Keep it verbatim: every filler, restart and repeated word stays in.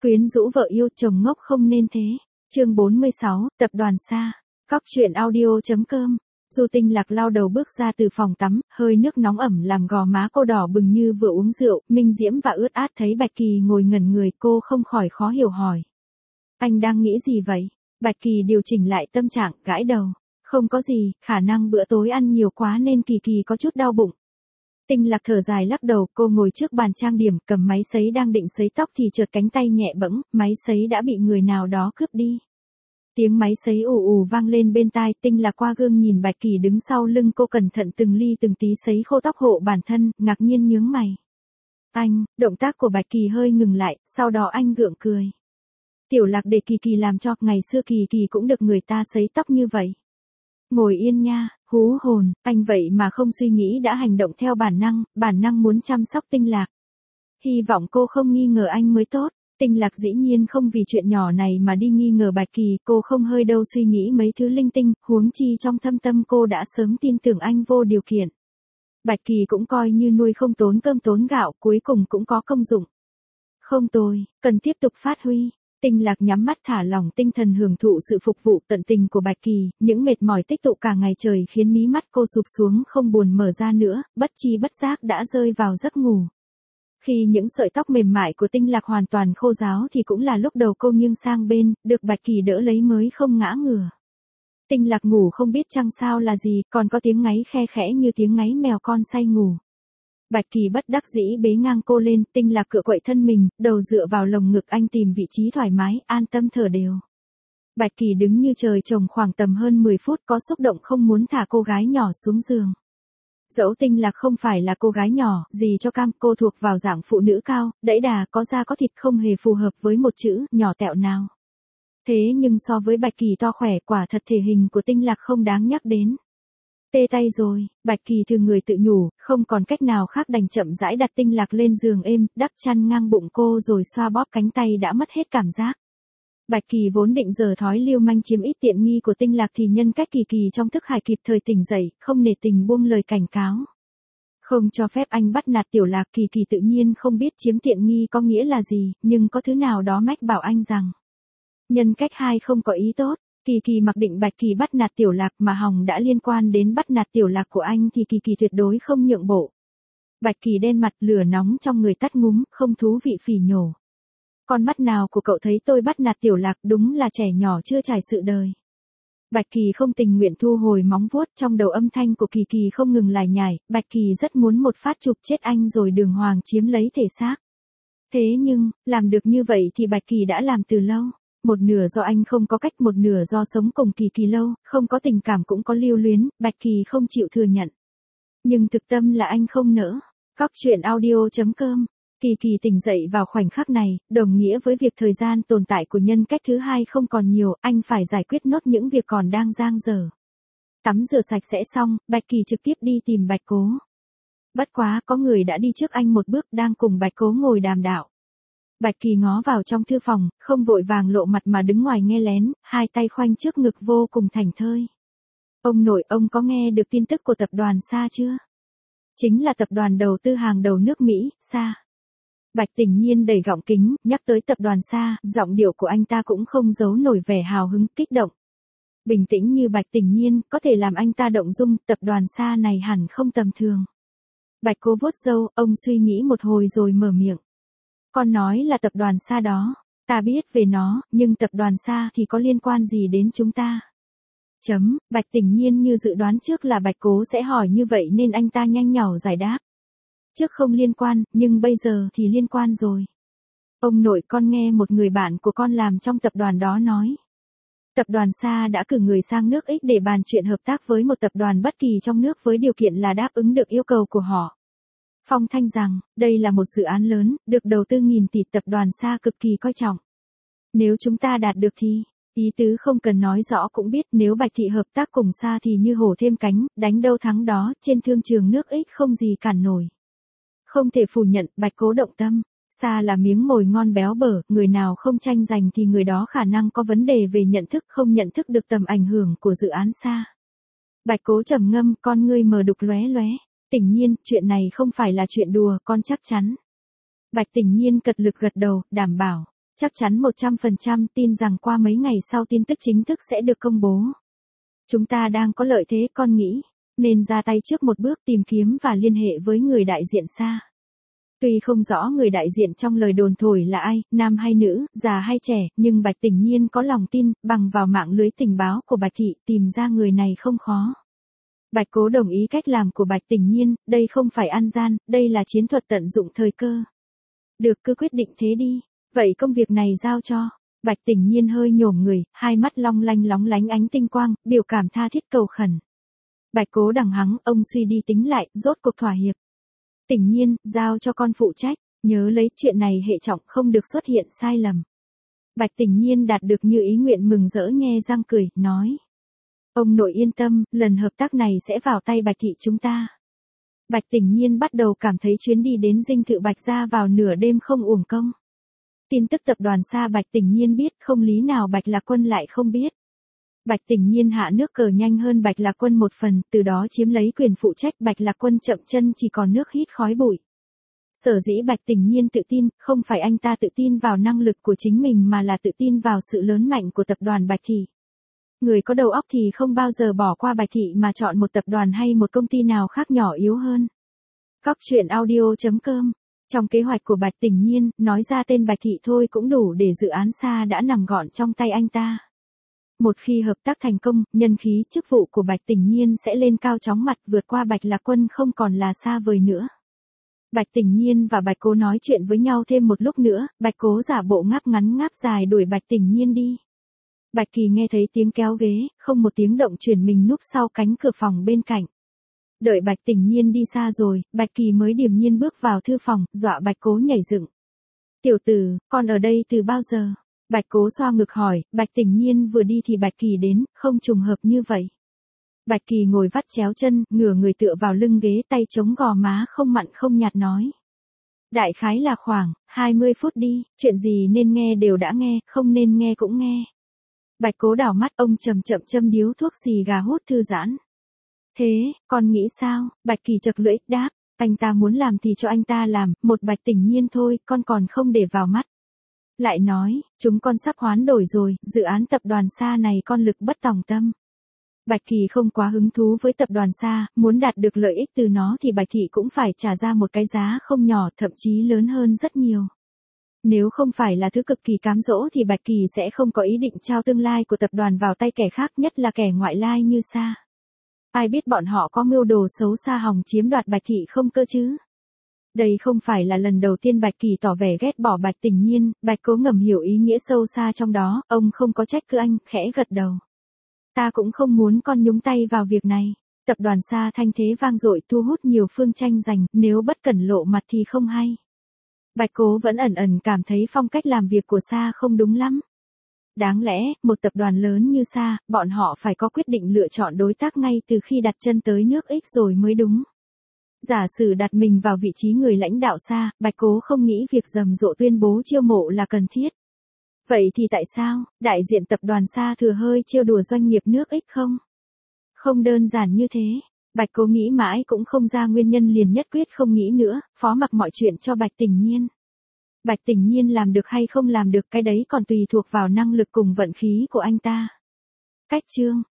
Quyến rũ vợ yêu, chồng ngốc không nên thế. Chương bốn mươi sáu, tập đoàn Sa. Cóc truyện audio.com. Du Tinh Lạc lao đầu bước ra từ phòng tắm, hơi nước nóng ẩm làm gò má cô đỏ bừng như vừa uống rượu, minh diễm và ướt át thấy Bạch Kỳ ngồi ngẩn người, cô không khỏi khó hiểu hỏi. Anh đang nghĩ gì vậy? Bạch Kỳ điều chỉnh lại tâm trạng, gãi đầu. Không có gì, khả năng bữa tối ăn nhiều quá nên Kỳ Kỳ có chút đau bụng. Tinh Lạc thở dài lắc đầu, cô ngồi trước bàn trang điểm, cầm máy sấy đang định sấy tóc thì chợt cánh tay nhẹ bẫng, máy sấy đã bị người nào đó cướp đi. Tiếng máy sấy ù ù vang lên bên tai, Tinh Lạc qua gương nhìn Bạch Kỳ đứng sau lưng cô cẩn thận từng ly từng tí sấy khô tóc hộ bản thân, ngạc nhiên nhướng mày. Anh, động tác của Bạch Kỳ hơi ngừng lại, sau đó anh gượng cười. Tiểu Lạc để Kỳ Kỳ làm cho, ngày xưa Kỳ Kỳ cũng được người ta sấy tóc như vậy. Ngồi yên nha, hú hồn, anh vậy mà không suy nghĩ đã hành động theo bản năng, bản năng muốn chăm sóc Tinh Lạc. Hy vọng cô không nghi ngờ anh mới tốt. Tinh Lạc dĩ nhiên không vì chuyện nhỏ này mà đi nghi ngờ Bạch Kỳ, cô không hơi đâu suy nghĩ mấy thứ linh tinh, huống chi trong thâm tâm cô đã sớm tin tưởng anh vô điều kiện. Bạch Kỳ cũng coi như nuôi không tốn cơm tốn gạo, cuối cùng cũng có công dụng. Không tồi, cần tiếp tục phát huy. Tinh Lạc nhắm mắt thả lỏng tinh thần hưởng thụ sự phục vụ tận tình của Bạch Kỳ, những mệt mỏi tích tụ cả ngày trời khiến mí mắt cô sụp xuống không buồn mở ra nữa, bất chi bất giác đã rơi vào giấc ngủ. Khi những sợi tóc mềm mại của Tinh Lạc hoàn toàn khô ráo thì cũng là lúc đầu cô nghiêng sang bên, được Bạch Kỳ đỡ lấy mới không ngã ngửa. Tinh Lạc ngủ không biết chăng sao là gì, còn có tiếng ngáy khe khẽ như tiếng ngáy mèo con say ngủ. Bạch Kỳ bất đắc dĩ bế ngang cô lên, Tinh Lạc cựa quậy thân mình, đầu dựa vào lồng ngực anh tìm vị trí thoải mái, an tâm thở đều. Bạch Kỳ đứng như trời trồng khoảng tầm hơn mười phút, có xúc động không muốn thả cô gái nhỏ xuống giường. Dẫu Tinh Lạc không phải là cô gái nhỏ, gì cho cam, cô thuộc vào dạng phụ nữ cao, đẫy đà, có da có thịt, không hề phù hợp với một chữ nhỏ tẹo nào. Thế nhưng so với Bạch Kỳ to khỏe, quả thật thể hình của Tinh Lạc không đáng nhắc đến. Tê tay rồi, Bạch Kỳ thường người tự nhủ, không còn cách nào khác đành chậm rãi đặt Tinh Lạc lên giường êm, đắp chăn ngang bụng cô rồi xoa bóp cánh tay đã mất hết cảm giác. Bạch Kỳ vốn định giở thói lưu manh chiếm ít tiện nghi của Tinh Lạc thì nhân cách Kỳ Kỳ trong thức hải kịp thời tỉnh dậy, không nể tình buông lời cảnh cáo. Không cho phép anh bắt nạt Tiểu Lạc. Kỳ Kỳ tự nhiên không biết chiếm tiện nghi có nghĩa là gì, nhưng có thứ nào đó mách bảo anh rằng nhân cách hai không có ý tốt. Kỳ Kỳ mặc định Bạch Kỳ bắt nạt Tiểu Lạc mà hòng đã liên quan đến bắt nạt Tiểu Lạc của anh thì Kỳ Kỳ tuyệt đối không nhượng bộ. Bạch Kỳ đen mặt, lửa nóng trong người tắt ngúm, không thú vị phỉ nhổ. Con mắt nào của cậu thấy tôi bắt nạt Tiểu Lạc, đúng là trẻ nhỏ chưa trải sự đời. Bạch Kỳ không tình nguyện thu hồi móng vuốt, trong đầu âm thanh của Kỳ Kỳ không ngừng lải nhải, Bạch Kỳ rất muốn một phát chụp chết anh rồi đường hoàng chiếm lấy thể xác. Thế nhưng, làm được như vậy thì Bạch Kỳ đã làm từ lâu. Một nửa do anh không có cách, một nửa do sống cùng Kỳ Kỳ lâu, không có tình cảm cũng có lưu luyến, Bạch Kỳ không chịu thừa nhận. Nhưng thực tâm là anh không nỡ. Cóc truyện audio.com. Kỳ Kỳ tỉnh dậy vào khoảnh khắc này, đồng nghĩa với việc thời gian tồn tại của nhân cách thứ hai không còn nhiều, anh phải giải quyết nốt những việc còn đang dang dở. Tắm rửa sạch sẽ xong, Bạch Kỳ trực tiếp đi tìm Bạch Cố. Bất quá, có người đã đi trước anh một bước, đang cùng Bạch Cố ngồi đàm đạo. Bạch Kỳ ngó vào trong thư phòng, không vội vàng lộ mặt mà đứng ngoài nghe lén, hai tay khoanh trước ngực vô cùng thảnh thơi. Ông nội, ông có nghe được tin tức của tập đoàn Sa chưa? Chính là tập đoàn đầu tư hàng đầu nước Mỹ, Sa. Bạch Tình Nhiên đầy gọng kính, nhắc tới tập đoàn Sa, giọng điệu của anh ta cũng không giấu nổi vẻ hào hứng, kích động. Bình tĩnh như Bạch Tình Nhiên, có thể làm anh ta động dung, tập đoàn Sa này hẳn không tầm thường. Bạch Cố vuốt râu, ông suy nghĩ một hồi rồi mở miệng. Con nói là tập đoàn Sa đó, ta biết về nó, nhưng tập đoàn Sa thì có liên quan gì đến chúng ta? Chấm, Bạch Tình Nhiên như dự đoán trước là Bạch Cố sẽ hỏi như vậy nên anh ta nhanh nhảu giải đáp. Trước không liên quan, nhưng bây giờ thì liên quan rồi. Ông nội, con nghe một người bạn của con làm trong tập đoàn đó nói. Tập đoàn Sa đã cử người sang nước X để bàn chuyện hợp tác với một tập đoàn bất kỳ trong nước với điều kiện là đáp ứng được yêu cầu của họ. Phong thanh rằng, đây là một dự án lớn, được đầu tư nghìn tỷ, tập đoàn Sa cực kỳ coi trọng. Nếu chúng ta đạt được thì, ý tứ không cần nói rõ cũng biết, nếu Bạch Thị hợp tác cùng Sa thì như hổ thêm cánh, đánh đâu thắng đó, trên thương trường nước X không gì cản nổi. Không thể phủ nhận, Bạch Cố động tâm. Sa là miếng mồi ngon béo bở, người nào không tranh giành thì người đó khả năng có vấn đề về nhận thức, không nhận thức được tầm ảnh hưởng của dự án Sa. Bạch Cố trầm ngâm, con ngươi mờ đục lóe lóe. Tình Nhiên, chuyện này không phải là chuyện đùa, con chắc chắn. Bạch Tình Nhiên cật lực gật đầu, đảm bảo. Chắc chắn một trăm phần trăm tin rằng qua mấy ngày sau tin tức chính thức sẽ được công bố. Chúng ta đang có lợi thế, con nghĩ, nên ra tay trước một bước tìm kiếm và liên hệ với người đại diện xa. Tuy không rõ người đại diện trong lời đồn thổi là ai, nam hay nữ, già hay trẻ, nhưng Bạch Tình Nhiên có lòng tin, bằng vào mạng lưới tình báo của Bạch Thị tìm ra người này không khó. Bạch Cố đồng ý cách làm của Bạch Tình Nhiên, đây không phải ăn gian, đây là chiến thuật tận dụng thời cơ. Được, cứ quyết định thế đi, vậy công việc này giao cho. Bạch Tình Nhiên hơi nhổm người, hai mắt long lanh lóng lánh ánh tinh quang, biểu cảm tha thiết cầu khẩn. Bạch Cố đằng hắng, ông suy đi tính lại, rốt cuộc thỏa hiệp. Tình Nhiên, giao cho con phụ trách, nhớ lấy chuyện này hệ trọng, không được xuất hiện sai lầm. Bạch Tình Nhiên đạt được như ý nguyện, mừng rỡ nhe răng cười, nói. Ông nội yên tâm, lần hợp tác này sẽ vào tay Bạch Thị chúng ta. Bạch Tình Nhiên bắt đầu cảm thấy chuyến đi đến dinh thự Bạch gia vào nửa đêm không uổng công. Tin tức tập đoàn Sa Bạch Tình Nhiên biết, không lý nào Bạch Lạc Quân lại không biết. Bạch Tình Nhiên hạ nước cờ nhanh hơn Bạch Lạc Quân một phần, từ đó chiếm lấy quyền phụ trách. Bạch Lạc Quân chậm chân chỉ còn nước hít khói bụi. Sở dĩ Bạch Tình Nhiên tự tin, không phải anh ta tự tin vào năng lực của chính mình mà là tự tin vào sự lớn mạnh của tập đoàn Bạch Thị. Người có đầu óc thì không bao giờ bỏ qua Bạch Thị mà chọn một tập đoàn hay một công ty nào khác nhỏ yếu hơn. Cóc truyện audio chấm com. Trong kế hoạch của Bạch Tình Nhiên, nói ra tên Bạch Thị thôi cũng đủ để dự án Sa đã nằm gọn trong tay anh ta. Một khi hợp tác thành công, nhân khí, chức vụ của Bạch Tình Nhiên sẽ lên cao chóng mặt, vượt qua Bạch Lạc Quân không còn là xa vời nữa. Bạch Tình Nhiên và Bạch Cố nói chuyện với nhau thêm một lúc nữa, Bạch Cố giả bộ ngáp ngắn ngáp dài đuổi Bạch Tình Nhiên đi. Bạch Kỳ nghe thấy tiếng kéo ghế, không một tiếng động chuyển mình núp sau cánh cửa phòng bên cạnh. Đợi Bạch Tình Nhiên đi xa rồi, Bạch Kỳ mới điềm nhiên bước vào thư phòng, dọa Bạch Cố nhảy dựng. Tiểu tử, con ở đây từ bao giờ? Bạch Cố xoa ngực hỏi, Bạch Tình Nhiên vừa đi thì Bạch Kỳ đến, không trùng hợp như vậy. Bạch Kỳ ngồi vắt chéo chân, ngửa người tựa vào lưng ghế, tay chống gò má không mặn không nhạt nói. Đại khái là khoảng, hai mươi phút đi, chuyện gì nên nghe đều đã nghe, không nên nghe cũng nghe. Bạch Cố đảo mắt, ông chậm chậm châm điếu thuốc xì gà hút thư giãn. Thế, con nghĩ sao? Bạch Kỳ chật lưỡi, đáp, anh ta muốn làm thì cho anh ta làm, một Bạch Tình Nhiên thôi, con còn không để vào mắt. Lại nói, chúng con sắp hoán đổi rồi, dự án tập đoàn Sa này con lực bất tòng tâm. Bạch Kỳ không quá hứng thú với tập đoàn Sa, muốn đạt được lợi ích từ nó thì Bạch Thị cũng phải trả ra một cái giá không nhỏ, thậm chí lớn hơn rất nhiều. Nếu không phải là thứ cực kỳ cám dỗ thì Bạch Kỳ sẽ không có ý định trao tương lai của tập đoàn vào tay kẻ khác, nhất là kẻ ngoại lai như Sa. Ai biết bọn họ có mưu đồ xấu xa hòng chiếm đoạt Bạch Thị không cơ chứ? Đây không phải là lần đầu tiên Bạch Kỳ tỏ vẻ ghét bỏ Bạch Tình Nhiên, Bạch Cố ngầm hiểu ý nghĩa sâu xa trong đó, ông không có trách cứ anh, khẽ gật đầu. Ta cũng không muốn con nhúng tay vào việc này. Tập đoàn Sa thanh thế vang dội, thu hút nhiều phương tranh giành, nếu bất cẩn lộ mặt thì không hay. Bạch Cố vẫn ẩn ẩn cảm thấy phong cách làm việc của Sa không đúng lắm. Đáng lẽ, một tập đoàn lớn như Sa, bọn họ phải có quyết định lựa chọn đối tác ngay từ khi đặt chân tới nước X rồi mới đúng. Giả sử đặt mình vào vị trí người lãnh đạo Sa, Bạch Cố không nghĩ việc rầm rộ tuyên bố chiêu mộ là cần thiết. Vậy thì tại sao, đại diện tập đoàn Sa thừa hơi trêu đùa doanh nghiệp nước X không? Không đơn giản như thế. Bạch Cố nghĩ mãi cũng không ra nguyên nhân, liền nhất quyết không nghĩ nữa, phó mặc mọi chuyện cho Bạch Tình Nhiên. Bạch Tình Nhiên làm được hay không làm được cái đấy còn tùy thuộc vào năng lực cùng vận khí của anh ta. Cách chương